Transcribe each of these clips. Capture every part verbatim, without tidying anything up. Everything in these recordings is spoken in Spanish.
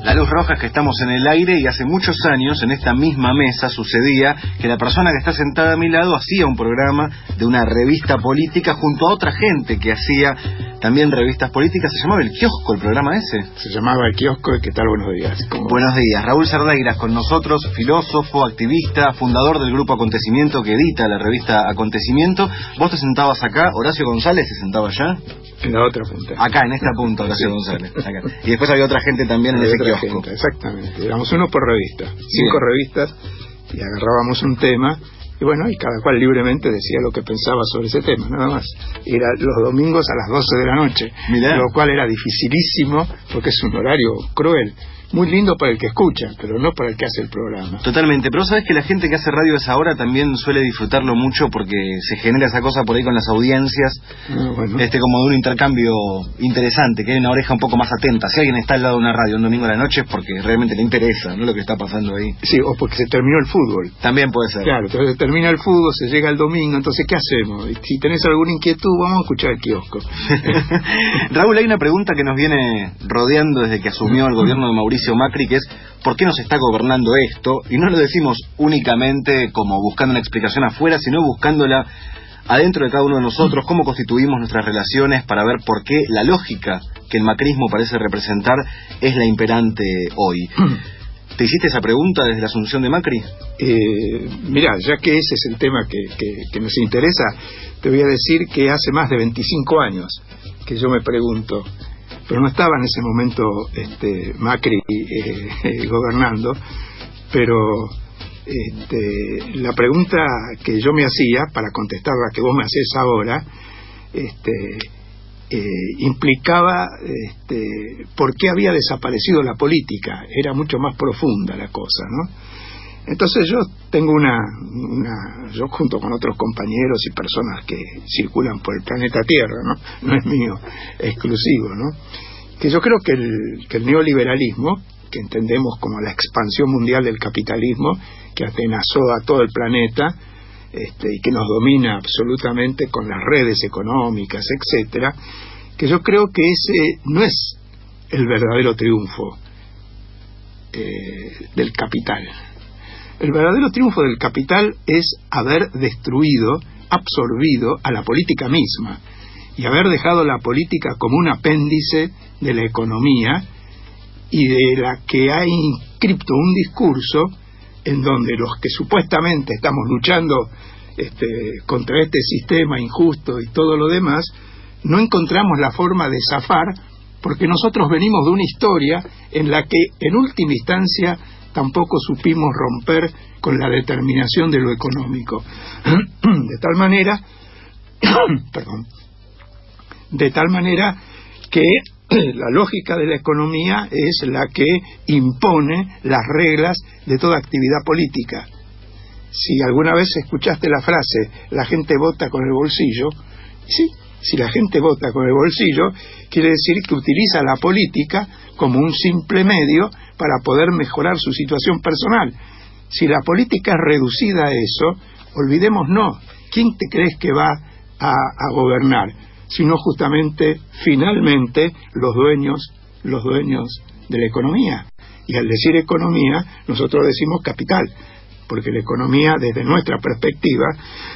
La luz roja es que estamos en el aire y hace muchos años en esta misma mesa sucedía que la persona que está sentada a mi lado hacía un programa de una revista política junto a otra gente que hacía también revistas políticas. Se llamaba El Kiosco, el programa ese. Se llamaba El Kiosco. ¿Qué tal? Buenos días. ¿Cómo Buenos días. Raúl Cerdeiras con nosotros, filósofo, activista, fundador del grupo Acontecimiento que edita la revista Acontecimiento. Vos te sentabas acá, Horacio González se sentaba allá. En la otra punta. Acá, en esta punta, Horacio sí. González. Acá. Y después había otra gente también en ese kiosco. Gente, exactamente. Éramos uno por revista. Cinco Bien. revistas y agarrábamos un tema. Y bueno, y cada cual libremente decía lo que pensaba sobre ese tema, nada más. Era los domingos a las doce de la noche. Mirá. Lo cual era dificilísimo porque es un horario cruel. Muy lindo para el que escucha, pero no para el que hace el programa. Totalmente, pero sabes que la gente que hace radio a esa hora también suele disfrutarlo mucho porque se genera esa cosa por ahí con las audiencias, ah, bueno. este como de un intercambio interesante, que hay una oreja un poco más atenta. Si alguien está al lado de una radio un domingo a la noche es porque realmente le interesa, ¿no? Lo que está pasando ahí. Sí, o porque se terminó el fútbol. También puede ser. Claro, entonces se termina el fútbol, se llega el domingo, entonces ¿qué hacemos? Si tenés alguna inquietud, vamos a escuchar el kiosco. Raúl, hay una pregunta que nos viene rodeando desde que asumió el gobierno de Mauricio Macri, que es ¿por qué nos está gobernando esto? Y no lo decimos únicamente como buscando una explicación afuera, sino buscándola adentro de cada uno de nosotros, cómo constituimos nuestras relaciones para ver por qué la lógica que el macrismo parece representar es la imperante hoy. ¿Te hiciste esa pregunta desde la asunción de Macri? Eh, mirá, ya que ese es el tema que, que, que nos interesa, te voy a decir que hace más de veinticinco años que yo me pregunto, pero no estaba en ese momento este, Macri eh, eh, gobernando, pero este, la pregunta que yo me hacía, para contestar la que vos me hacés ahora, este, eh, implicaba este, por qué había desaparecido la política. Era mucho más profunda la cosa, ¿no? Entonces yo tengo una, una, yo junto con otros compañeros y personas que circulan por el planeta Tierra, ¿no? No es mío exclusivo, ¿no? Que yo creo que el, que el neoliberalismo, que entendemos como la expansión mundial del capitalismo, que atenazó a todo el planeta, este, y que nos domina absolutamente con las redes económicas, etcétera, que yo creo que ese no es el verdadero triunfo eh, del capital. El verdadero triunfo del capital es haber destruido, absorbido a la política misma y haber dejado la política como un apéndice de la economía y de la que ha inscripto un discurso en donde los que supuestamente estamos luchando este, contra este sistema injusto y todo lo demás, no encontramos la forma de zafar porque nosotros venimos de una historia en la que en última instancia tampoco supimos romper con la determinación de lo económico. De tal manera, perdón, de tal manera que la lógica de la economía es la que impone las reglas de toda actividad política. Si alguna vez escuchaste la frase, la gente vota con el bolsillo, sí, si la gente vota con el bolsillo, quiere decir que utiliza la política como un simple medio para poder mejorar su situación personal. Si la política es reducida a eso, olvidémonos, ¿quién te crees que va a, a gobernar? Sino justamente, finalmente, los dueños, los dueños de la economía. Y al decir economía, nosotros decimos capital, porque la economía, desde nuestra perspectiva,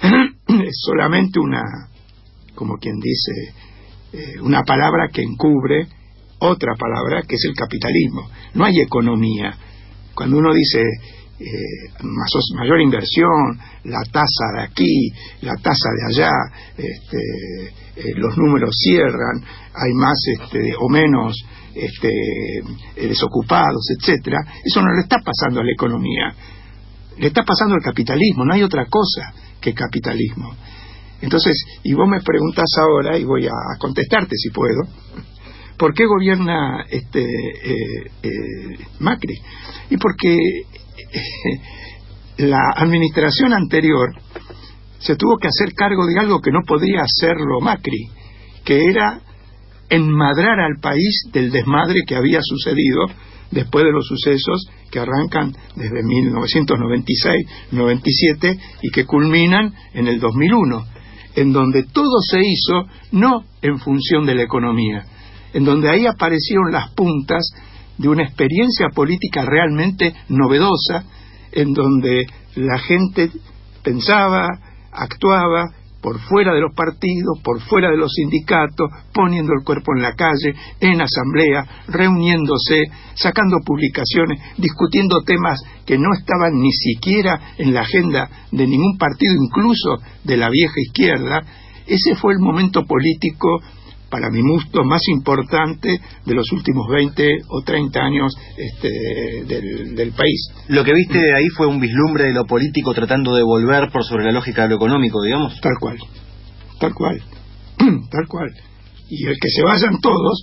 es solamente una, como quien dice, eh, una palabra que encubre otra palabra que es el capitalismo. No hay economía. Cuando uno dice eh, más, mayor inversión, la tasa de aquí, la tasa de allá, este, eh, los números cierran, hay más este, o menos este, desocupados, etcétera, eso no le está pasando a la economía, le está pasando al capitalismo. No hay otra cosa que capitalismo. Entonces, y vos me preguntás ahora, y voy a contestarte si puedo, ¿por qué gobierna este eh, eh, Macri? Y porque eh, la administración anterior se tuvo que hacer cargo de algo que no podía hacerlo Macri, que era enmadrar al país del desmadre que había sucedido después de los sucesos que arrancan desde mil novecientos noventa y seis noventa y siete y que culminan en el dos mil uno, en donde todo se hizo no en función de la economía, en donde ahí aparecieron las puntas de una experiencia política realmente novedosa, en donde la gente pensaba, actuaba por fuera de los partidos, por fuera de los sindicatos, poniendo el cuerpo en la calle, en asamblea, reuniéndose, sacando publicaciones, discutiendo temas que no estaban ni siquiera en la agenda de ningún partido, incluso de la vieja izquierda. Ese fue el momento político, para mi gusto, más importante de los últimos veinte o treinta años este, del, del país. Lo que viste ahí fue un vislumbre de lo político tratando de volver por sobre la lógica de lo económico, digamos. Tal cual, tal cual, tal cual. Y el que se vayan todos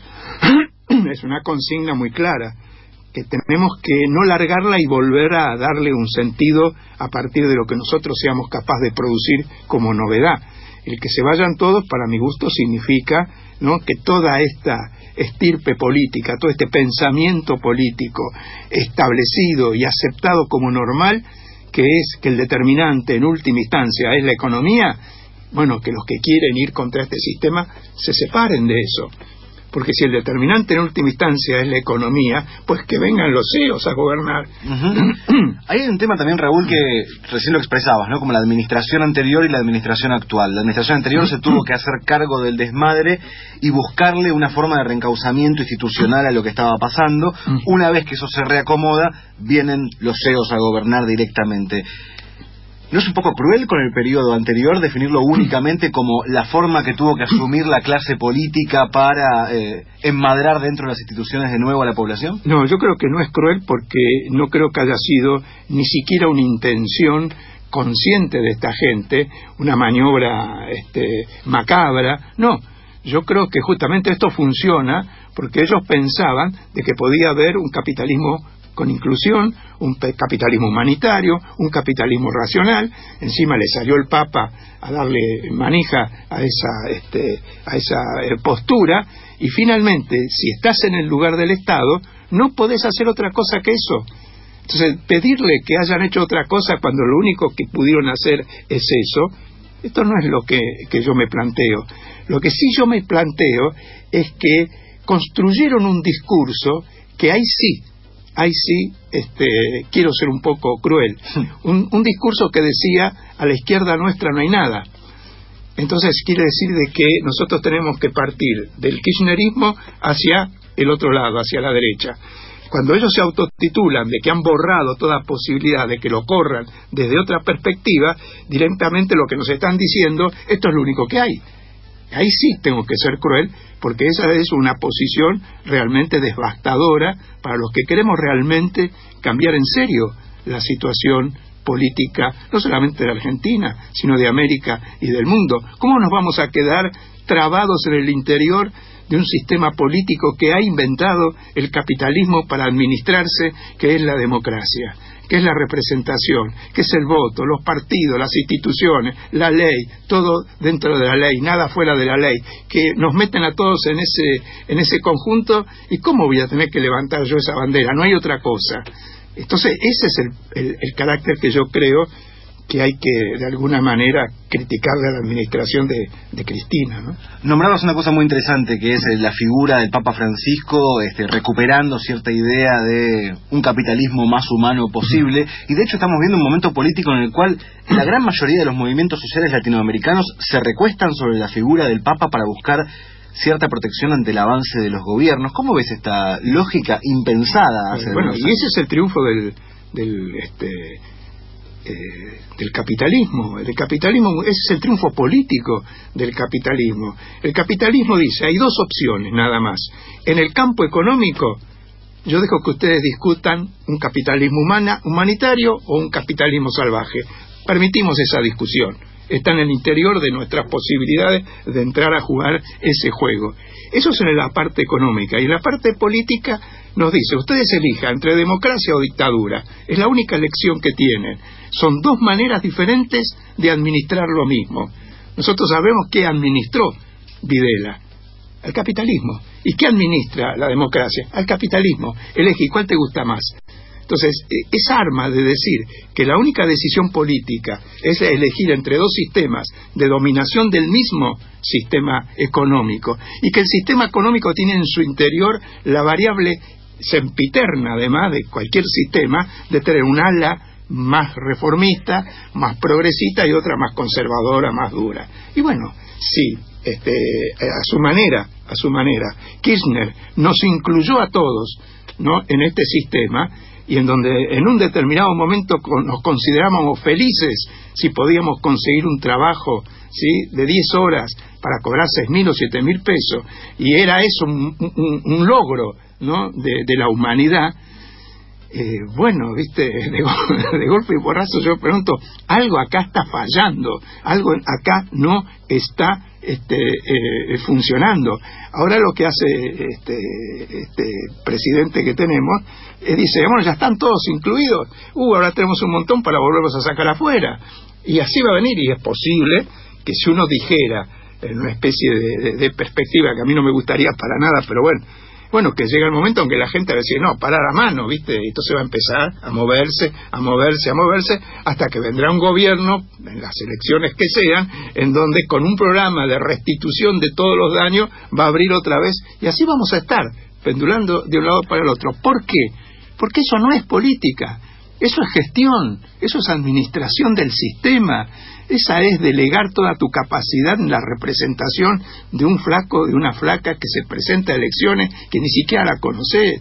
es una consigna muy clara, que tenemos que no largarla y volver a darle un sentido a partir de lo que nosotros seamos capaces de producir como novedad. El que se vayan todos, para mi gusto, significa, ¿no?, que toda esta estirpe política, todo este pensamiento político establecido y aceptado como normal, que es que el determinante en última instancia es la economía, bueno, que los que quieren ir contra este sistema se separen de eso. Porque si el determinante en última instancia es la economía, pues que vengan los C E Os a gobernar. Uh-huh. Hay un tema también, Raúl, que recién lo expresabas, ¿no? Como la administración anterior y la administración actual. La administración anterior se tuvo que hacer cargo del desmadre y buscarle una forma de reencauzamiento institucional a lo que estaba pasando. Una vez que eso se reacomoda, vienen los C E Os a gobernar directamente. ¿No es un poco cruel con el periodo anterior definirlo únicamente como la forma que tuvo que asumir la clase política para eh, enmadrar dentro de las instituciones de nuevo a la población? No, yo creo que no es cruel, porque no creo que haya sido ni siquiera una intención consciente de esta gente, una maniobra este, macabra. No, yo creo que justamente esto funciona porque ellos pensaban de que podía haber un capitalismo con inclusión, un capitalismo humanitario, un capitalismo racional. Encima le salió el Papa a darle manija a esa, este, a esa eh, postura, y finalmente, si estás en el lugar del Estado, no podés hacer otra cosa que eso. Entonces, pedirle que hayan hecho otra cosa cuando lo único que pudieron hacer es eso, esto no es lo que, que yo me planteo. Lo que sí yo me planteo es que construyeron un discurso que ahí sí, ahí sí, este, quiero ser un poco cruel, un, un discurso que decía, a la izquierda nuestra no hay nada. Entonces quiere decir de que nosotros tenemos que partir del kirchnerismo hacia el otro lado, hacia la derecha. Cuando ellos se autotitulan de que han borrado toda posibilidad de que lo corran desde otra perspectiva, directamente lo que nos están diciendo, esto es lo único que hay. Ahí sí tengo que ser cruel, porque esa es una posición realmente devastadora para los que queremos realmente cambiar en serio la situación política, no solamente de Argentina, sino de América y del mundo. ¿Cómo nos vamos a quedar trabados en el interior de un sistema político que ha inventado el capitalismo para administrarse, que es la democracia, que es la representación, que es el voto, los partidos, las instituciones, la ley, todo dentro de la ley, nada fuera de la ley, que nos meten a todos en ese, en ese conjunto? ¿Y cómo voy a tener que levantar yo esa bandera? No hay otra cosa. Entonces ese es el, el, el carácter que yo creo que hay que, de alguna manera, criticarle a la administración de, de Cristina, ¿no? Nombrabas una cosa muy interesante, que es la figura del Papa Francisco, este, recuperando cierta idea de un capitalismo más humano posible, y de hecho estamos viendo un momento político en el cual la gran mayoría de los movimientos sociales latinoamericanos se recuestan sobre la figura del Papa para buscar cierta protección ante el avance de los gobiernos. ¿Cómo ves esta lógica impensada hace Bueno, unos y años? ese es el triunfo del, del este Eh, del capitalismo. El capitalismo, ese es el triunfo político del capitalismo. El capitalismo dice, hay dos opciones nada más. En el campo económico, yo dejo que ustedes discutan un capitalismo humana, humanitario o un capitalismo salvaje. Permitimos esa discusión. Está en el interior de nuestras posibilidades de entrar a jugar ese juego. Eso es en la parte económica. Y en la parte política nos dice, ustedes elijan entre democracia o dictadura. Es la única elección que tienen. Son dos maneras diferentes de administrar lo mismo. Nosotros sabemos qué administró Videla: al capitalismo. ¿Y qué administra la democracia? Al capitalismo. Elegí, ¿cuál te gusta más? Entonces, esa arma de decir que la única decisión política es elegir entre dos sistemas de dominación del mismo sistema económico, y que el sistema económico tiene en su interior la variable sempiterna, además de cualquier sistema, de tener un ala más reformista, más progresista y otra más conservadora, más dura. Y bueno, sí, este, a su manera, a su manera, Kirchner nos incluyó a todos, ¿no?, en este sistema, y en donde en un determinado momento nos considerábamos felices si podíamos conseguir un trabajo, ¿sí?, de diez horas para cobrar seis mil o siete mil pesos, y era eso un, un, un logro, ¿no?, de, de la humanidad. Eh, bueno, viste, de, go de golpe y porrazo yo pregunto, algo acá está fallando, algo acá no está este, eh, funcionando. Ahora lo que hace este, este presidente que tenemos, eh, dice, bueno, ya están todos incluidos, uh, ahora tenemos un montón para volverlos a sacar afuera, y así va a venir, y es posible que si uno dijera en una especie de, de, de perspectiva que a mí no me gustaría para nada, pero bueno, Bueno, que llega el momento en que la gente va a decir, no, parar a mano, ¿viste? Y entonces va a empezar a moverse, a moverse, a moverse, hasta que vendrá un gobierno, en las elecciones que sean, en donde con un programa de restitución de todos los daños va a abrir otra vez, y así vamos a estar, pendulando de un lado para el otro. ¿Por qué? Porque eso no es política, eso es gestión, eso es administración del sistema. Esa es delegar toda tu capacidad en la representación de un flaco, de una flaca que se presenta a elecciones, que ni siquiera la conoce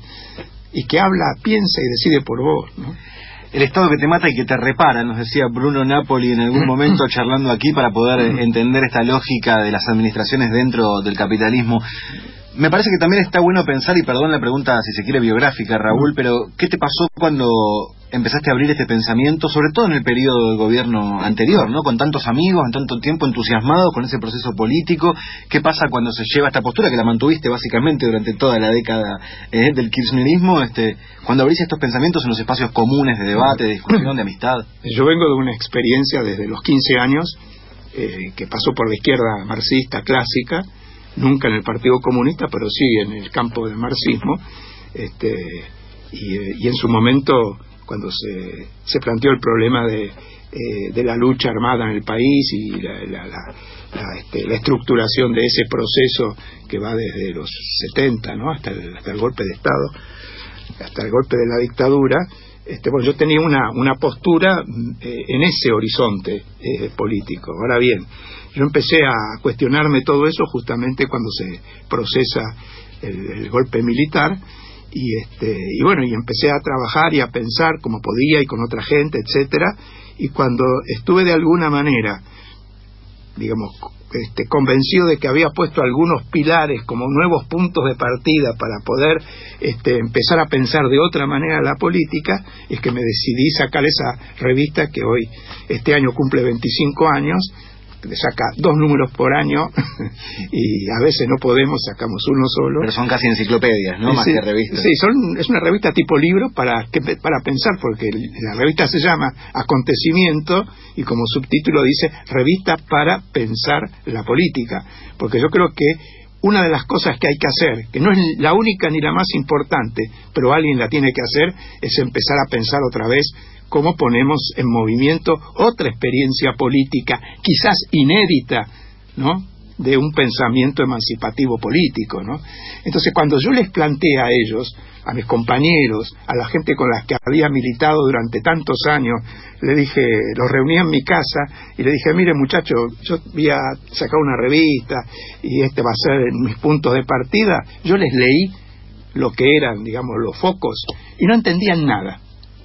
y que habla, piensa y decide por vos, ¿no? El Estado que te mata y que te repara, nos decía Bruno Napoli en algún momento charlando aquí para poder entender esta lógica de las administraciones dentro del capitalismo. Me parece que también está bueno pensar, y perdón la pregunta si se quiere biográfica, Raúl, pero ¿qué te pasó cuando empezaste a abrir este pensamiento, sobre todo en el periodo del gobierno anterior, ¿no? Con tantos amigos, en tanto tiempo entusiasmados con ese proceso político? ¿Qué pasa cuando se lleva esta postura, que la mantuviste básicamente durante toda la década eh, del kirchnerismo, este, cuando abrís estos pensamientos en los espacios comunes de debate, de discusión, de amistad? Yo vengo de una experiencia desde los quince años, eh, que pasó por la izquierda marxista clásica, nunca en el Partido Comunista, pero sí en el campo del marxismo, este, y, y en su momento, cuando se, se planteó el problema de, eh, de la lucha armada en el país y la, la, la, la, este, la estructuración de ese proceso que va desde los setenta, ¿no?, hasta el, hasta el golpe de Estado, hasta el golpe de la dictadura, este, bueno, yo tenía una, una postura eh, en ese horizonte eh, político. Ahora bien, yo empecé a cuestionarme todo eso justamente cuando se procesa el, el golpe militar, y este y bueno, y empecé a trabajar y a pensar como podía y con otra gente, etcétera, y cuando estuve de alguna manera, digamos, este, convencido de que había puesto algunos pilares como nuevos puntos de partida para poder este, empezar a pensar de otra manera la política, es que me decidí sacar esa revista que hoy, este año cumple veinticinco años, le saca dos números por año y a veces no podemos, sacamos uno solo. Pero son casi enciclopedias, ¿no? Sí, más que revistas. Sí, son, es una revista tipo libro para, que, para pensar, porque la revista se llama Acontecimiento y como subtítulo dice Revista para pensar la política, porque yo creo que una de las cosas que hay que hacer, que no es la única ni la más importante, pero alguien la tiene que hacer, es empezar a pensar otra vez cómo ponemos en movimiento otra experiencia política, quizás inédita, ¿no?, de un pensamiento emancipativo político, ¿no? Entonces, cuando yo les planteé a ellos, a mis compañeros, a la gente con la que había militado durante tantos años, le dije, los reuní en mi casa y le dije, mire muchachos, yo voy a sacar una revista y este va a ser mis puntos de partida. Yo les leí lo que eran, digamos, los focos y no entendían nada.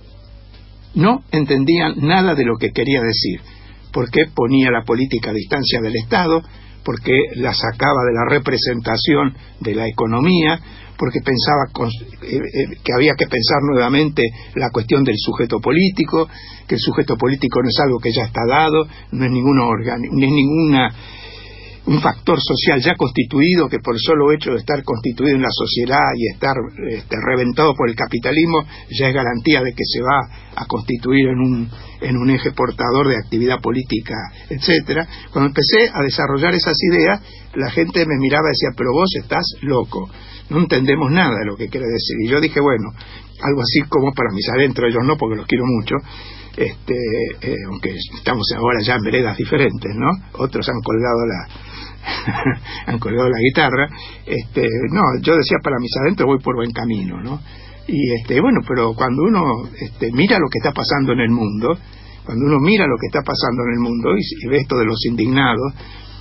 No entendían nada de lo que quería decir, porque ponía la política a distancia del Estado, porque la sacaba de la representación de la economía, porque pensaba con, eh, eh, que había que pensar nuevamente la cuestión del sujeto político, que el sujeto político no es algo que ya está dado, no es ninguna organ, no es ninguna un factor social ya constituido, que por el solo hecho de estar constituido en la sociedad y estar este, reventado por el capitalismo ya es garantía de que se va a constituir en un, en un eje portador de actividad política, etcétera. Cuando empecé a desarrollar esas ideas, la gente me miraba y decía, pero vos estás loco, no entendemos nada de lo que quiere decir. Y yo dije, bueno, algo así como para mis adentros, ellos no, porque los quiero mucho, este, eh, aunque estamos ahora ya en veredas diferentes, ¿no? Otros han colgado la han colgado la guitarra. Este, no, yo decía, para mis adentros voy por buen camino, ¿no? Y este, bueno, pero cuando uno este, mira lo que está pasando en el mundo, cuando uno mira lo que está pasando en el mundo y, y ve esto de los indignados,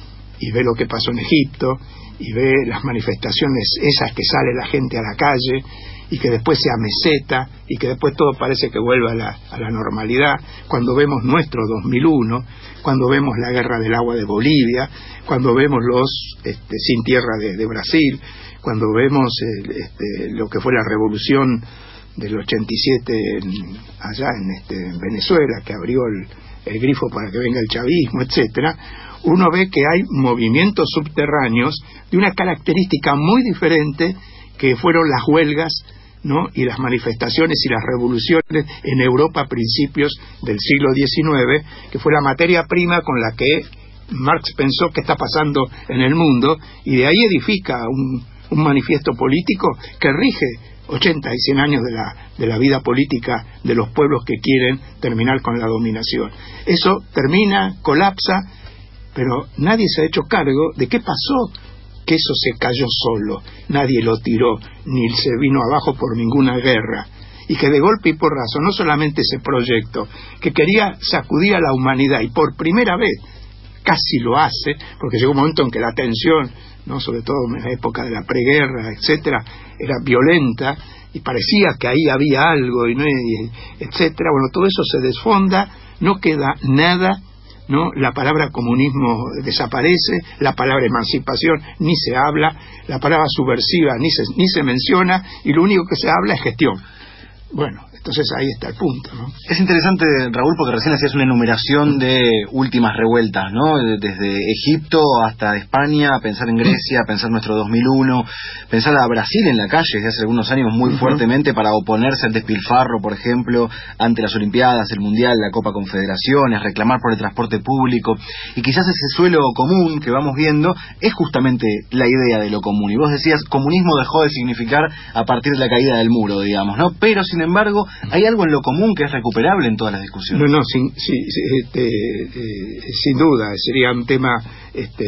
y ve lo que pasó en Egipto, y ve las manifestaciones esas que sale la gente a la calle, y que después se ameseta, y que después todo parece que vuelva a la, a la normalidad, cuando vemos nuestro dos mil uno, cuando vemos la guerra del agua de Bolivia, cuando vemos los este, sin tierra de, de Brasil, cuando vemos el, este, lo que fue la revolución del ochenta y siete en, allá en, este, en Venezuela, que abrió el, el grifo para que venga el chavismo, etcétera, uno ve que hay movimientos subterráneos de una característica muy diferente, que fueron las huelgas, ¿no?, y las manifestaciones y las revoluciones en Europa a principios del siglo diecinueve, que fue la materia prima con la que Marx pensó que está pasando en el mundo, y de ahí edifica un, un manifiesto político que rige ochenta y cien años de la, de la vida política de los pueblos que quieren terminar con la dominación. Eso termina, colapsa, pero nadie se ha hecho cargo de qué pasó, que eso se cayó solo, nadie lo tiró, ni se vino abajo por ninguna guerra, y que de golpe y porrazo, no solamente ese proyecto, que quería sacudir a la humanidad, y por primera vez casi lo hace, porque llegó un momento en que la tensión, no, sobre todo en la época de la preguerra, etcétera, era violenta, y parecía que ahí había algo, y no, y, etcétera. Bueno, todo eso se desfonda, no queda nada, ¿no? La palabra comunismo desaparece, la palabra emancipación ni se habla, la palabra subversiva ni se, ni se menciona, y lo único que se habla es gestión. Bueno, entonces ahí está el punto, ¿no? Es interesante, Raúl, porque recién hacías una enumeración de últimas revueltas, ¿no? Desde Egipto hasta España, pensar en Grecia, pensar nuestro dos mil uno, pensar a Brasil en la calle desde hace algunos años muy uh-huh. fuertemente para oponerse al despilfarro, por ejemplo, ante las Olimpiadas, el Mundial, la Copa Confederaciones, reclamar por el transporte público, y quizás ese suelo común que vamos viendo es justamente la idea de lo común. Y vos decías, comunismo dejó de significar a partir de la caída del muro, digamos, ¿no? Pero, sin embargo, hay algo en lo común que es recuperable en todas las discusiones. No, no, sin, sin, este, eh, sin duda, sería un tema este,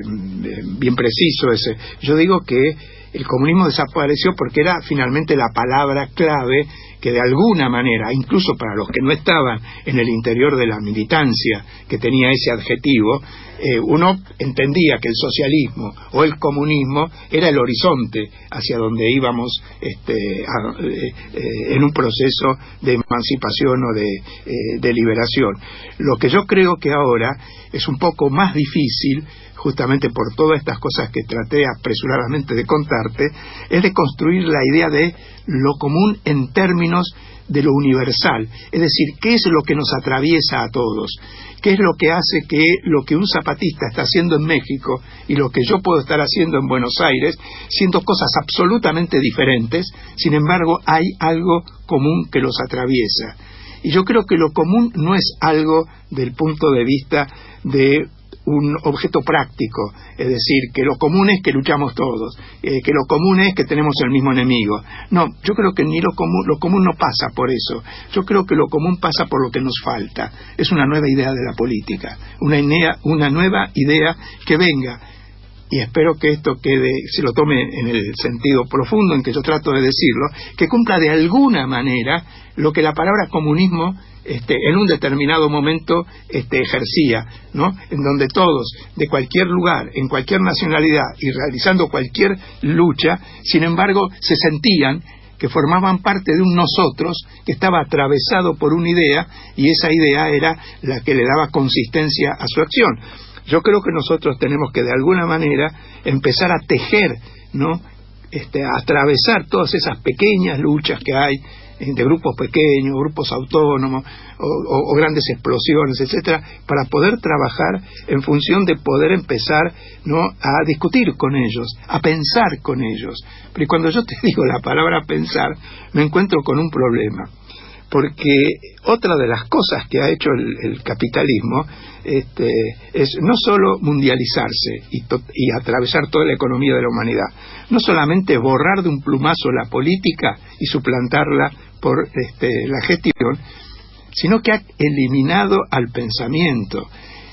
bien preciso ese. Yo digo que el comunismo desapareció porque era finalmente la palabra clave que de alguna manera, incluso para los que no estaban en el interior de la militancia que tenía ese adjetivo, eh, uno entendía que el socialismo o el comunismo era el horizonte hacia donde íbamos este, a, eh, eh, en un proceso de emancipación o de, eh, de liberación. Lo que yo creo que ahora es un poco más difícil, justamente por todas estas cosas que traté apresuradamente de contarte, es de construir la idea de lo común en términos de lo universal, es decir, qué es lo que nos atraviesa a todos, qué es lo que hace que lo que un zapatista está haciendo en México y lo que yo puedo estar haciendo en Buenos Aires, siendo cosas absolutamente diferentes, sin embargo hay algo común que los atraviesa. Y yo creo que lo común no es algo del punto de vista de un objeto práctico, es decir, que lo común es que luchamos todos, eh, que lo común es que tenemos el mismo enemigo. No, yo creo que ni lo común, lo común no pasa por eso. Yo creo que lo común pasa por lo que nos falta. Es una nueva idea de la política, una, idea, una nueva idea que venga, y espero que esto quede, se lo tome en el sentido profundo en que yo trato de decirlo, que cumpla de alguna manera lo que la palabra comunismo Este, en un determinado momento este, ejercía, ¿no? En donde todos, de cualquier lugar, en cualquier nacionalidad y realizando cualquier lucha, sin embargo, se sentían que formaban parte de un nosotros que estaba atravesado por una idea, y esa idea era la que le daba consistencia a su acción. Yo creo que nosotros tenemos que de alguna manera empezar a tejer, ¿no? Este, a atravesar todas esas pequeñas luchas que hay de grupos pequeños, grupos autónomos o, o, o grandes explosiones, etcétera, para poder trabajar en función de poder empezar, ¿no?, a discutir con ellos, a pensar con ellos. Pero cuando yo te digo la palabra pensar, me encuentro con un problema, porque otra de las cosas que ha hecho el, el capitalismo este, es no solo mundializarse y, to, y atravesar toda la economía de la humanidad, no solamente borrar de un plumazo la política y suplantarla por este, la gestión, sino que ha eliminado al pensamiento.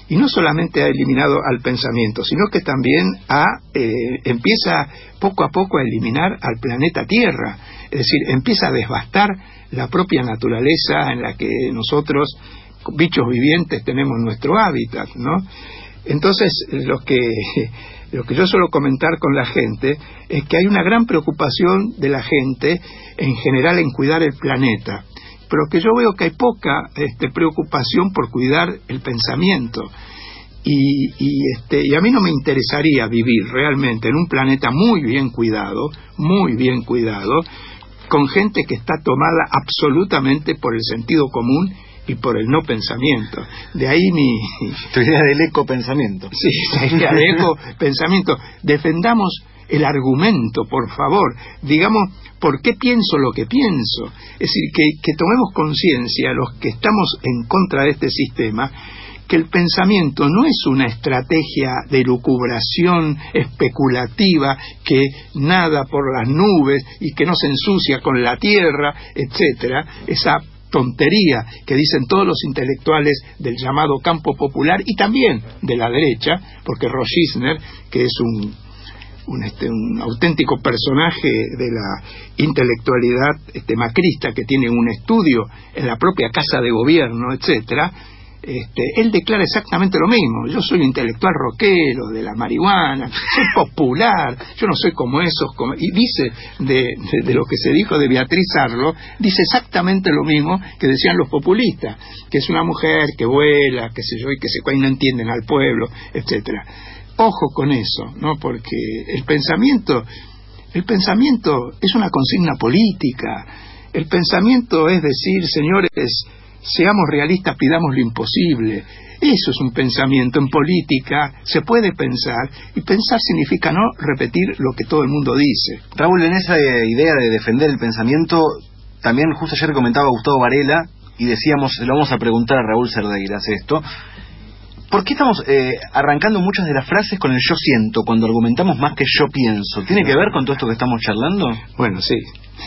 y no solamente ha eliminado al pensamiento, sino que también ha, eh, empieza poco a poco a eliminar al planeta Tierra, es decir, empieza a devastar la propia naturaleza en la que nosotros, bichos vivientes, tenemos nuestro hábitat, ¿no? Entonces, lo que, lo que yo suelo comentar con la gente es que hay una gran preocupación de la gente en general en cuidar el planeta, pero que yo veo que hay poca este, preocupación por cuidar el pensamiento. Y, y, este, y a mí no me interesaría vivir realmente en un planeta muy bien cuidado, muy bien cuidado, con gente que está tomada absolutamente por el sentido común y por el no pensamiento. De ahí mi... Tu idea del ecopensamiento. Sí, la idea del ecopensamiento. Defendamos el argumento, por favor. Digamos, ¿por qué pienso lo que pienso? Es decir, que, que tomemos conciencia, los que estamos en contra de este sistema, que el pensamiento no es una estrategia de lucubración especulativa que nada por las nubes y que no se ensucia con la tierra, etcétera, esa tontería que dicen todos los intelectuales del llamado campo popular y también de la derecha, porque Rochisner, que es un, un, este, un auténtico personaje de la intelectualidad este, macrista, que tiene un estudio en la propia Casa de Gobierno, etcétera, Este, él declara exactamente lo mismo. Yo soy intelectual rockero de la marihuana, soy popular, yo no soy como esos, como... y dice de, de, de lo que se dijo de Beatriz Arlo, dice exactamente lo mismo que decían los populistas, que es una mujer que vuela, que sé yo, y que se y no entienden al pueblo, etcétera. Ojo con eso, ¿no? Porque el pensamiento, el pensamiento es una consigna política. El pensamiento es decir, señores, seamos realistas, pidamos lo imposible. Eso es un pensamiento. En política se puede pensar, y pensar significa no repetir lo que todo el mundo dice. Raúl, en esa idea de defender el pensamiento, también justo ayer comentaba Gustavo Varela, y decíamos, le vamos a preguntar a Raúl Cerdeiras esto, ¿por qué estamos eh, arrancando muchas de las frases con el yo siento, cuando argumentamos más que yo pienso? ¿Tiene que ver con todo esto que estamos charlando? Bueno, sí.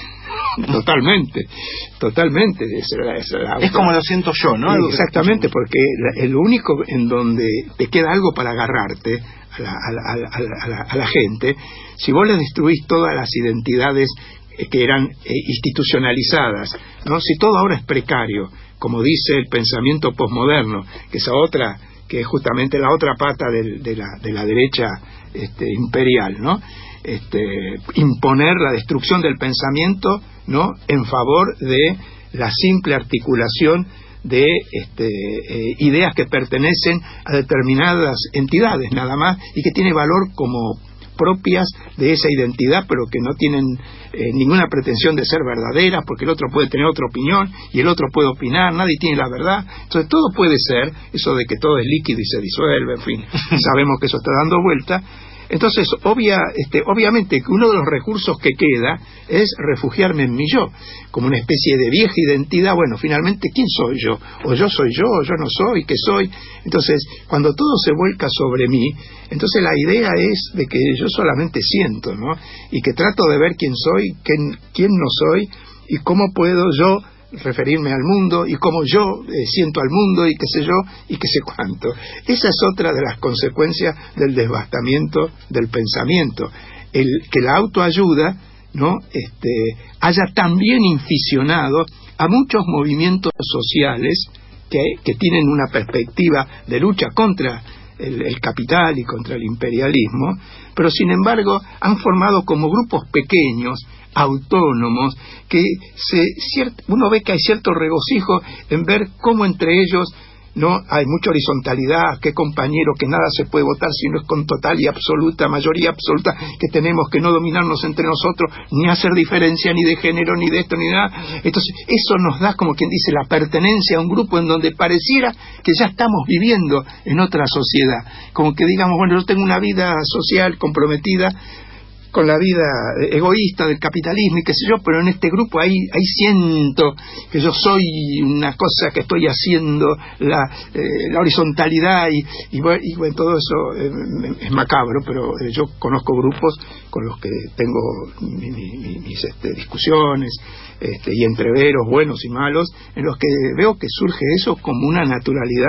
Totalmente, totalmente. Es, es, es como lo siento yo, ¿no? Sí, exactamente, porque la, el único en donde te queda algo para agarrarte a la, a, la, a, la, a, la, a la gente, si vos le destruís todas las identidades que eran eh, institucionalizadas, ¿no? Si todo ahora es precario, como dice el pensamiento posmoderno, que esa otra, que es justamente la otra pata de, de, la, de la derecha este, imperial, ¿no? Este, imponer la destrucción del pensamiento, ¿no?, en favor de la simple articulación de este, eh, ideas que pertenecen a determinadas entidades nada más y que tiene valor como propias de esa identidad, pero que no tienen eh, ninguna pretensión de ser verdaderas, porque el otro puede tener otra opinión y el otro puede opinar, nadie tiene la verdad. Entonces todo puede ser, eso de que todo es líquido y se disuelve, en fin, sabemos que eso está dando vuelta. Entonces, obvia, este, obviamente que uno de los recursos que queda es refugiarme en mi yo, como una especie de vieja identidad. Bueno, finalmente, ¿quién soy yo? O yo soy yo, o yo no soy, ¿qué soy? Entonces, cuando todo se vuelca sobre mí, entonces la idea es de que yo solamente siento, ¿no? Y que trato de ver quién soy, quién, quién no soy, y cómo puedo yo referirme al mundo, y cómo yo eh, siento al mundo, y qué sé yo, y qué sé cuánto. Esa es otra de las consecuencias del devastamiento del pensamiento, el que la autoayuda, ¿no?, este, haya también inficionado a muchos movimientos sociales que, que tienen una perspectiva de lucha contra el, el capital y contra el imperialismo, pero sin embargo han formado como grupos pequeños, autónomos, que se, ciert, uno ve que hay cierto regocijo en ver cómo entre ellos no hay mucha horizontalidad, qué compañero, que nada se puede votar si no es con total y absoluta, mayoría absoluta, que tenemos que no dominarnos entre nosotros, ni hacer diferencia ni de género, ni de esto, ni nada. Entonces eso nos da, como quien dice, la pertenencia a un grupo en donde pareciera que ya estamos viviendo en otra sociedad, como que digamos, bueno, yo tengo una vida social comprometida con la vida egoísta del capitalismo y qué sé yo, pero en este grupo ahí, ahí siento que yo soy una cosa que estoy haciendo, la, eh, la horizontalidad y, y, bueno, y bueno, todo eso eh, es macabro, pero eh, yo conozco grupos con los que tengo mi, mi, mis este, discusiones este, y entreveros buenos y malos, en los que veo que surge eso como una naturalidad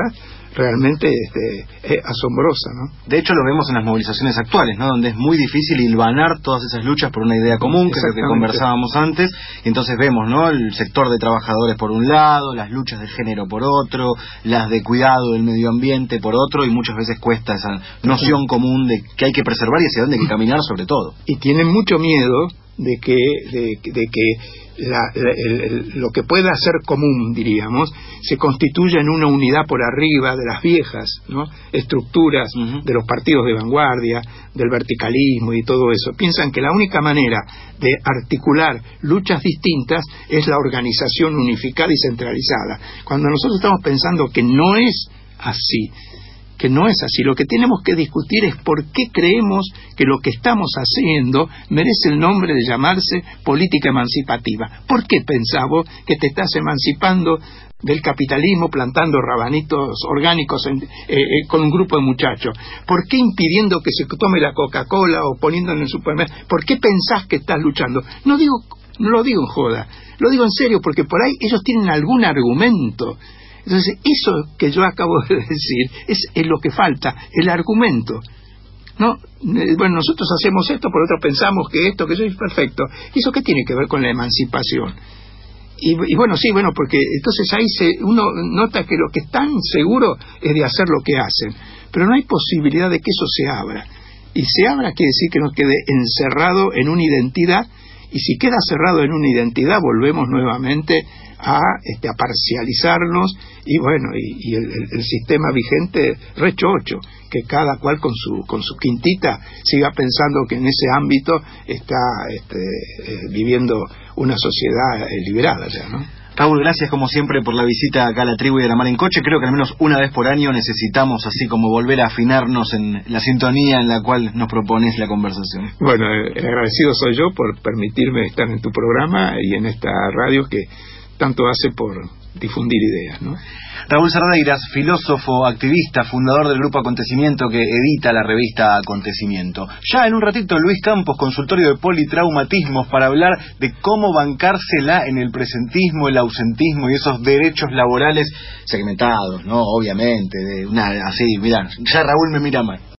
realmente este, es asombrosa, ¿no? De hecho lo vemos en las movilizaciones actuales, ¿no? Donde es muy difícil hilvanar todas esas luchas por una idea común, que es lo que conversábamos antes, y entonces vemos, ¿no? El sector de trabajadores por un lado, las luchas de género por otro, las de cuidado del medio ambiente por otro, y muchas veces cuesta esa noción común de que hay que preservar y hacia dónde hay que caminar sobre todo. Y tienen mucho miedo de que, de, de que La, la, el, el, lo que pueda ser común, diríamos, se constituya en una unidad por arriba de las viejas, ¿no?, estructuras uh-huh. de los partidos de vanguardia, del verticalismo y todo eso. Piensan que la única manera de articular luchas distintas es la organización unificada y centralizada, cuando nosotros estamos pensando que no es así, que no es así. Lo que tenemos que discutir es por qué creemos que lo que estamos haciendo merece el nombre de llamarse política emancipativa. ¿Por qué pensás vos que te estás emancipando del capitalismo plantando rabanitos orgánicos en, eh, eh, con un grupo de muchachos? ¿Por qué impidiendo que se tome la Coca-Cola o poniéndolo en el supermercado? ¿Por qué pensás que estás luchando? No digo, no lo digo en joda, lo digo en serio, porque por ahí ellos tienen algún argumento. Entonces, eso que yo acabo de decir es, es lo que falta, el argumento. ¿No? Bueno, nosotros hacemos esto, por otro pensamos que esto, que eso es perfecto. ¿Y eso qué tiene que ver con la emancipación? Y, y bueno, sí, bueno, porque entonces ahí se, uno nota que lo que están seguros es de hacer lo que hacen, pero no hay posibilidad de que eso se abra. Y se abra quiere decir que nos quede encerrado en una identidad, y si queda cerrado en una identidad, volvemos nuevamente a, este, a parcializarnos, y bueno, y, y el, el, el sistema vigente rechocho, que cada cual con su con su quintita siga pensando que en ese ámbito está este, eh, viviendo una sociedad eh, liberada ya, ¿no? Raúl, gracias como siempre por la visita acá a la tribu de la Mar en Coche. Creo que al menos una vez por año necesitamos así como volver a afinarnos en la sintonía en la cual nos propones la conversación. Bueno, el agradecido soy yo por permitirme estar en tu programa y en esta radio que tanto hace por difundir ideas, ¿no? Raúl Cerdeiras, filósofo, activista, fundador del grupo Acontecimiento que edita la revista Acontecimiento. Ya en un ratito Luis Campos, consultorio de politraumatismos, para hablar de cómo bancársela en el presentismo, el ausentismo y esos derechos laborales segmentados, ¿no? Obviamente, de una así, mirá, ya Raúl me mira mal.